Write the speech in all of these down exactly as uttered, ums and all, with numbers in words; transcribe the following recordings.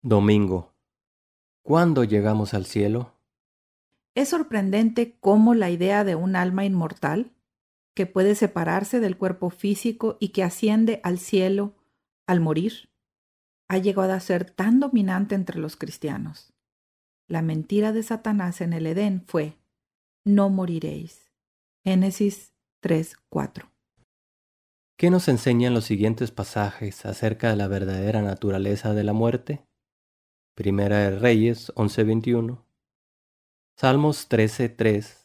Domingo. ¿Cuándo llegamos al cielo? Es sorprendente cómo la idea de un alma inmortal, que puede separarse del cuerpo físico y que asciende al cielo al morir, ha llegado a ser tan dominante entre los cristianos. La mentira de Satanás en el Edén fue: no moriréis. Génesis tres cuatro. ¿Qué nos enseñan los siguientes pasajes acerca de la verdadera naturaleza de la muerte? Primera de Reyes once veintiuno, Salmos trece tres,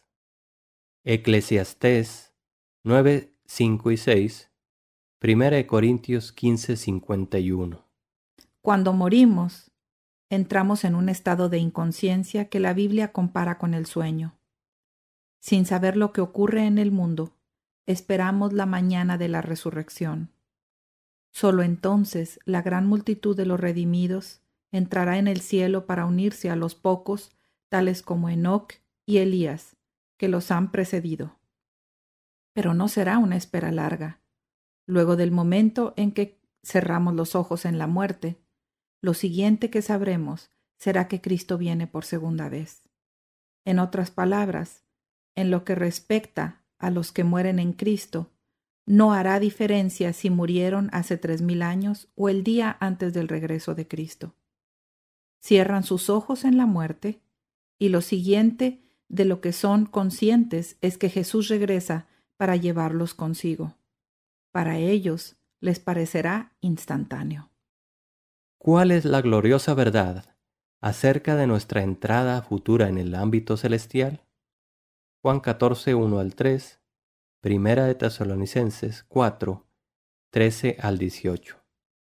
Eclesiastés nueve cinco y seis, Primera de Corintios quince cincuenta y uno. Cuando morimos, entramos en un estado de inconsciencia que la Biblia compara con el sueño. Sin saber lo que ocurre en el mundo, esperamos la mañana de la resurrección. Solo entonces la gran multitud de los redimidos entrará en el cielo para unirse a los pocos, tales como Enoc y Elías, que los han precedido. Pero no será una espera larga. Luego del momento en que cerramos los ojos en la muerte, lo siguiente que sabremos será que Cristo viene por segunda vez. En otras palabras, en lo que respecta a los que mueren en Cristo, no hará diferencia si murieron hace tres mil años o el día antes del regreso de Cristo. Cierran sus ojos en la muerte y lo siguiente de lo que son conscientes es que Jesús regresa para llevarlos consigo. Para ellos les parecerá instantáneo. ¿Cuál es la gloriosa verdad acerca de nuestra entrada futura en el ámbito celestial? Juan catorce uno al tres, Primera de Tesalonicenses cuatro, trece al dieciocho.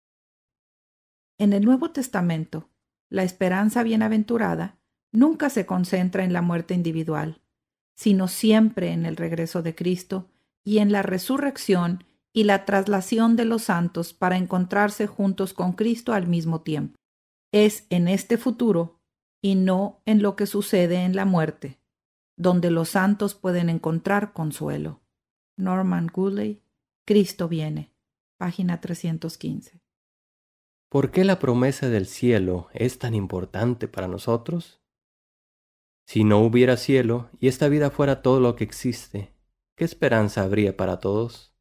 En el Nuevo Testamento, la esperanza bienaventurada nunca se concentra en la muerte individual, sino siempre en el regreso de Cristo y en la resurrección y la traslación de los santos para encontrarse juntos con Cristo al mismo tiempo. Es en este futuro y no en lo que sucede en la muerte, donde los santos pueden encontrar consuelo. Norman Gooley, Cristo viene, página trescientos quince. ¿Por qué la promesa del cielo es tan importante para nosotros? Si no hubiera cielo y esta vida fuera todo lo que existe, ¿qué esperanza habría para todos?